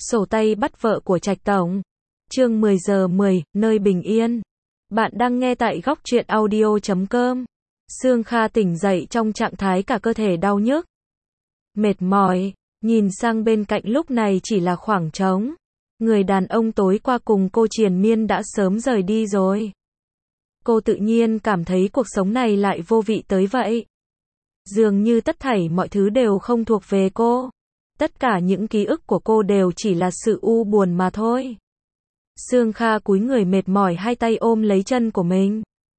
Sổ tay bắt vợ của Trạch Tổng. Chương 10 giờ 10, nơi bình yên. Bạn đang nghe tại góc truyện audio.com. Sương Kha tỉnh dậy trong trạng thái cả cơ thể đau nhức, mệt mỏi, nhìn sang bên cạnh lúc này chỉ là khoảng trống. Người đàn ông tối qua cùng cô triền miên đã sớm rời đi rồi. Cô tự nhiên cảm thấy cuộc sống này lại vô vị tới vậy. Dường như tất thảy mọi thứ đều không thuộc về cô. Tất cả những ký ức của cô đều chỉ là sự u buồn mà thôi. Sương Kha cúi người mệt mỏi, hai tay ôm lấy chân của mình.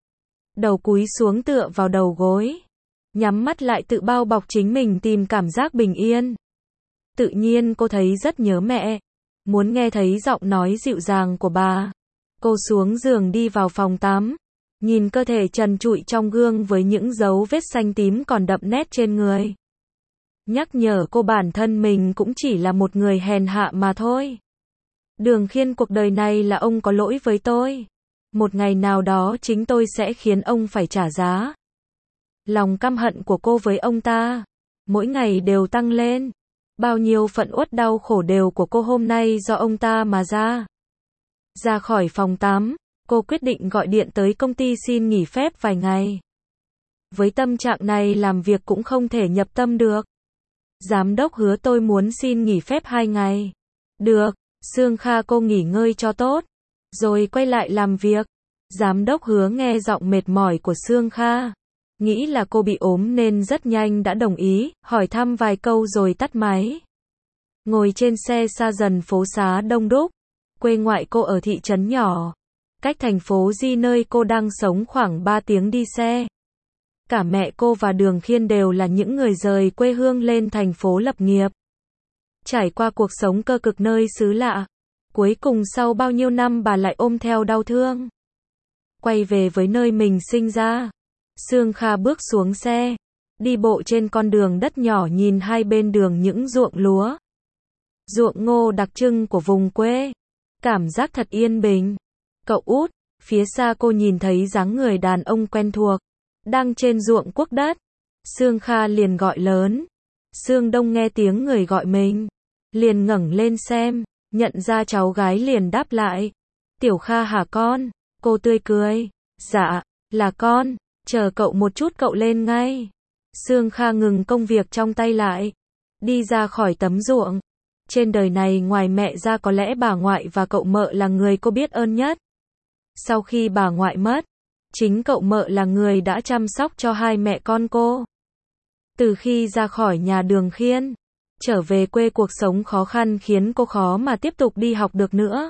Đầu cúi xuống tựa vào đầu gối. Nhắm mắt lại tự bao bọc chính mình tìm cảm giác bình yên. Tự nhiên cô thấy rất nhớ mẹ. Muốn nghe thấy giọng nói dịu dàng của bà. Cô xuống giường đi vào phòng tắm. Nhìn cơ thể trần trụi trong gương với những dấu vết xanh tím còn đậm nét trên người. Nhắc nhở cô bản thân mình cũng chỉ là một người hèn hạ mà thôi. Đường Khiên, cuộc đời này là ông có lỗi với tôi. Một ngày nào đó chính tôi sẽ khiến ông phải trả giá. Lòng căm hận của cô với ông ta mỗi ngày đều tăng lên. Bao nhiêu phận uất đau khổ đều của cô hôm nay do ông ta mà ra. Ra khỏi phòng tắm, cô quyết định gọi điện tới công ty xin nghỉ phép vài ngày. Với tâm trạng này làm việc cũng không thể nhập tâm được. Giám đốc hứa tôi muốn xin nghỉ phép 2 ngày. Được, Sương Kha cô nghỉ ngơi cho tốt, rồi quay lại làm việc. Giám đốc hứa nghe giọng mệt mỏi của Sương Kha. Nghĩ là cô bị ốm nên rất nhanh đã đồng ý, hỏi thăm vài câu rồi tắt máy. Ngồi trên xe xa dần phố xá đông đúc. Quê ngoại cô ở thị trấn nhỏ. Cách thành phố Di nơi cô đang sống khoảng 3 tiếng đi xe. Cả mẹ cô và Đường Khiên đều là những người rời quê hương lên thành phố lập nghiệp. Trải qua cuộc sống cơ cực nơi xứ lạ. Cuối cùng sau bao nhiêu năm bà lại ôm theo đau thương. Quay về với nơi mình sinh ra. Sương Kha bước xuống xe. Đi bộ trên con đường đất nhỏ, nhìn hai bên đường những ruộng lúa. Ruộng ngô đặc trưng của vùng quê. Cảm giác thật yên bình. Cậu út, phía xa cô nhìn thấy dáng người đàn ông quen thuộc. Đang trên ruộng cuốc đất. Sương Kha liền gọi lớn. Sương Đông nghe tiếng người gọi mình. Liền ngẩng lên xem. Nhận ra cháu gái liền đáp lại. Tiểu Kha hả con? Cô tươi cười. Dạ, là con. Chờ cậu một chút cậu lên ngay. Sương Kha ngừng công việc trong tay lại. Đi ra khỏi tấm ruộng. Trên đời này ngoài mẹ ra có lẽ bà ngoại và cậu mợ là người cô biết ơn nhất. Sau khi bà ngoại mất, chính cậu mợ là người đã chăm sóc cho hai mẹ con cô. Từ khi ra khỏi nhà Đường Khiên, trở về quê cuộc sống khó khăn khiến cô khó mà tiếp tục đi học được nữa.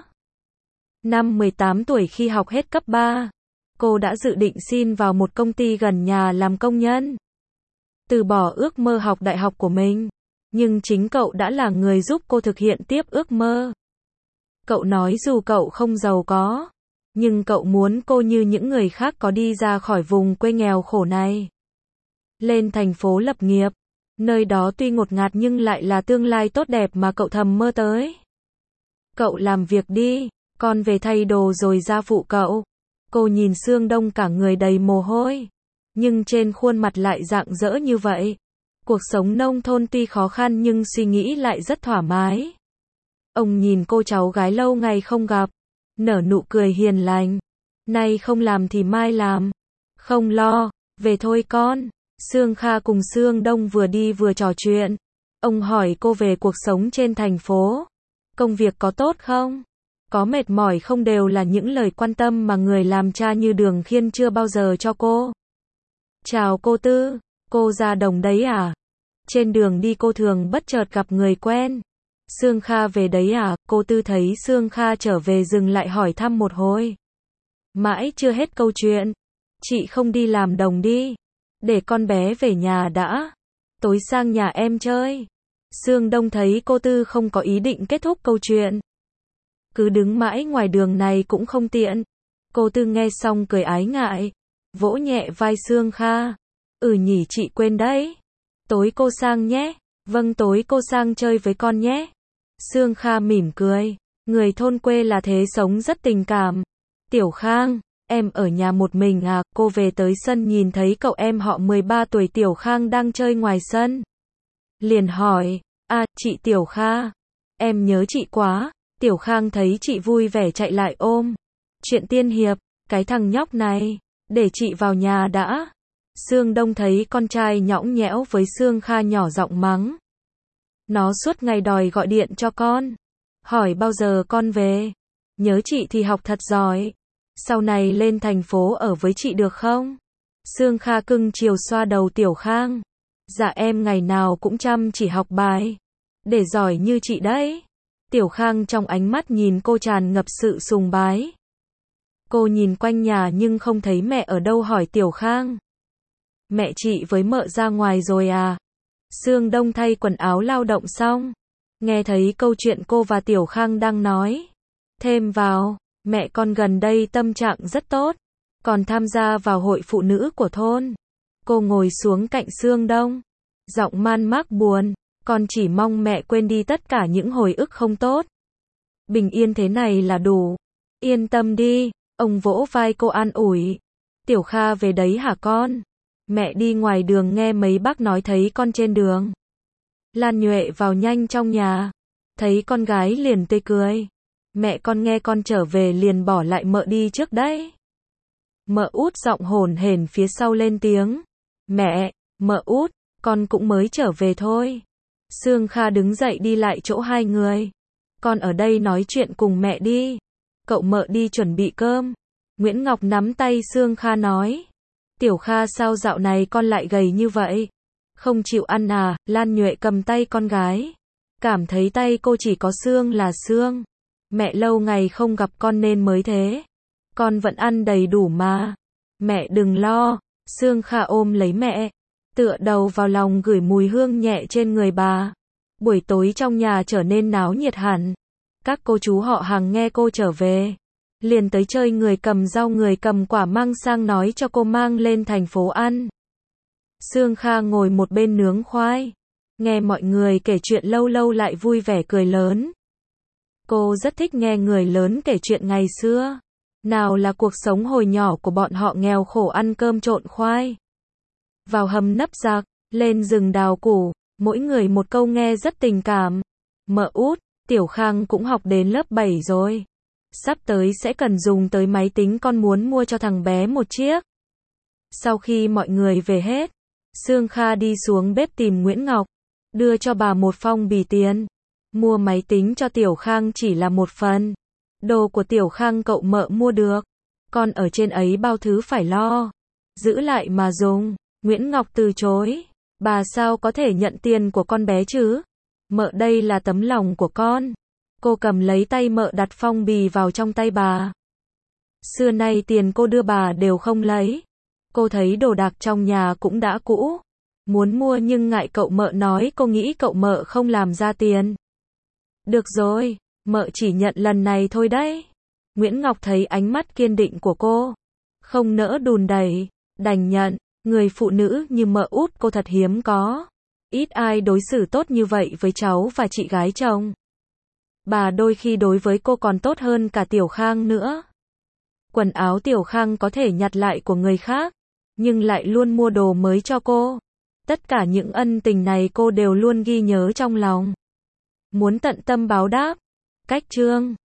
Năm 18 tuổi khi học hết cấp 3, cô đã dự định xin vào một công ty gần nhà làm công nhân. Từ bỏ ước mơ học đại học của mình, nhưng chính cậu đã là người giúp cô thực hiện tiếp ước mơ. Cậu nói dù cậu không giàu có, nhưng cậu muốn cô như những người khác có đi ra khỏi vùng quê nghèo khổ này. Lên thành phố lập nghiệp, nơi đó tuy ngột ngạt nhưng lại là tương lai tốt đẹp mà cậu thầm mơ tới. Cậu làm việc đi, con về thay đồ rồi ra phụ cậu. Cô nhìn Sương Đông cả người đầy mồ hôi, nhưng trên khuôn mặt lại rạng rỡ như vậy. Cuộc sống nông thôn tuy khó khăn nhưng suy nghĩ lại rất thoải mái. Ông nhìn cô cháu gái lâu ngày không gặp, nở nụ cười hiền lành. Nay không làm thì mai làm. Không lo, về thôi con. Sương Kha cùng Sương Đông vừa đi vừa trò chuyện. Ông hỏi cô về cuộc sống trên thành phố. Công việc có tốt không? Có mệt mỏi không, đều là những lời quan tâm mà người làm cha như Đường Khiên chưa bao giờ cho cô. Chào cô Tư, cô ra đồng đấy à? Trên đường đi cô thường bất chợt gặp người quen. Sương Kha về đấy à? Cô Tư thấy Sương Kha trở về dừng lại hỏi thăm một hồi. Mãi chưa hết câu chuyện. Chị không đi làm đồng đi. Để con bé về nhà đã. Tối sang nhà em chơi. Sương Đông thấy cô Tư không có ý định kết thúc câu chuyện. Cứ đứng mãi ngoài đường này cũng không tiện. Cô Tư nghe xong cười ái ngại. Vỗ nhẹ vai Sương Kha. Nhỉ, chị quên đấy. Tối cô sang nhé. Vâng, tối cô sang chơi với con nhé. Sương Kha mỉm cười. Người thôn quê là thế, sống rất tình cảm. Tiểu Khang, em ở nhà một mình à? Cô về tới sân nhìn thấy cậu em họ 13 tuổi Tiểu Khang đang chơi ngoài sân. Liền hỏi, chị Tiểu Kha, Em nhớ chị quá. Tiểu Khang thấy chị vui vẻ chạy lại ôm. Chuyện tiên hiệp, cái thằng nhóc này, để chị vào nhà đã. Sương Đông thấy con trai nhõng nhẽo với Sương Kha nhỏ giọng mắng. Nó suốt ngày đòi gọi điện cho con. Hỏi bao giờ con về. Nhớ chị thì học thật giỏi. Sau này lên thành phố ở với chị được không? Sương Kha cưng chiều xoa đầu Tiểu Khang. Dạ em ngày nào cũng chăm chỉ học bài. Để giỏi như chị đấy. Tiểu Khang trong ánh mắt nhìn cô tràn ngập sự sùng bái. Cô nhìn quanh nhà nhưng không thấy mẹ ở đâu hỏi Tiểu Khang. Mẹ chị với mợ ra ngoài rồi à? Sương Đông thay quần áo lao động xong. Nghe thấy câu chuyện cô và Tiểu Khang đang nói. Thêm vào, mẹ con gần đây tâm trạng rất tốt. Còn tham gia vào hội phụ nữ của thôn. Cô ngồi xuống cạnh Sương Đông. Giọng man mác buồn. Con chỉ mong mẹ quên đi tất cả những hồi ức không tốt. Bình yên thế này là đủ. Yên tâm đi. Ông vỗ vai cô an ủi. Tiểu Kha về đấy hả con? Mẹ đi ngoài đường nghe mấy bác nói thấy con trên đường. Lan Nhuệ vào nhanh trong nhà. Thấy con gái liền tươi cười. Mẹ con nghe con trở về liền bỏ lại mợ đi trước đấy. Mợ út giọng hổn hển phía sau lên tiếng. Mẹ, mợ út, con cũng mới trở về thôi. Sương Kha đứng dậy đi lại chỗ hai người. Con ở đây nói chuyện cùng mẹ đi. Cậu mợ đi chuẩn bị cơm. Nguyễn Ngọc nắm tay Sương Kha nói. Tiểu Kha sao dạo này con lại gầy như vậy? Không chịu ăn à? Lan Nhuệ cầm tay con gái. Cảm thấy tay cô chỉ có xương là xương. Mẹ lâu ngày không gặp con nên mới thế. Con vẫn ăn đầy đủ mà. Mẹ đừng lo. Sương Kha ôm lấy mẹ. Tựa đầu vào lòng gửi mùi hương nhẹ trên người bà. Buổi tối trong nhà trở nên náo nhiệt hẳn. Các cô chú họ hàng nghe cô trở về. Liền tới chơi người cầm rau người cầm quả mang sang nói cho cô mang lên thành phố ăn. Sương Kha ngồi một bên nướng khoai. Nghe mọi người kể chuyện lâu lâu lại vui vẻ cười lớn. Cô rất thích nghe người lớn kể chuyện ngày xưa. Nào là cuộc sống hồi nhỏ của bọn họ nghèo khổ ăn cơm trộn khoai. Vào hầm nấp giặc, lên rừng đào củ, mỗi người một câu nghe rất tình cảm. Mợ út, Tiểu Khang cũng học đến lớp 7 rồi. Sắp tới sẽ cần dùng tới máy tính con muốn mua cho thằng bé một chiếc. Sau khi mọi người về hết, Sương Kha đi xuống bếp tìm Nguyễn Ngọc, đưa cho bà một phong bì tiền. Mua máy tính cho Tiểu Khang chỉ là một phần. Đồ của Tiểu Khang cậu mợ mua được. Con ở trên ấy bao thứ phải lo. Giữ lại mà dùng. Nguyễn Ngọc từ chối. Bà sao có thể nhận tiền của con bé chứ? Mợ đây là tấm lòng của con. Cô cầm lấy tay mợ đặt phong bì vào trong tay bà. Xưa nay tiền cô đưa bà đều không lấy. Cô thấy đồ đạc trong nhà cũng đã cũ. Muốn mua nhưng ngại cậu mợ nói cô nghĩ cậu mợ không làm ra tiền. Được rồi, mợ chỉ nhận lần này thôi đấy. Nguyễn Ngọc thấy ánh mắt kiên định của cô. Không nỡ đùn đẩy, đành nhận. Người phụ nữ như mợ út cô thật hiếm có. Ít ai đối xử tốt như vậy với cháu và chị gái chồng. Bà đôi khi đối với cô còn tốt hơn cả Tiểu Khang nữa. Quần áo Tiểu Khang có thể nhặt lại của người khác, nhưng lại luôn mua đồ mới cho cô. Tất cả những ân tình này cô đều luôn ghi nhớ trong lòng. Muốn tận tâm báo đáp. Cách chương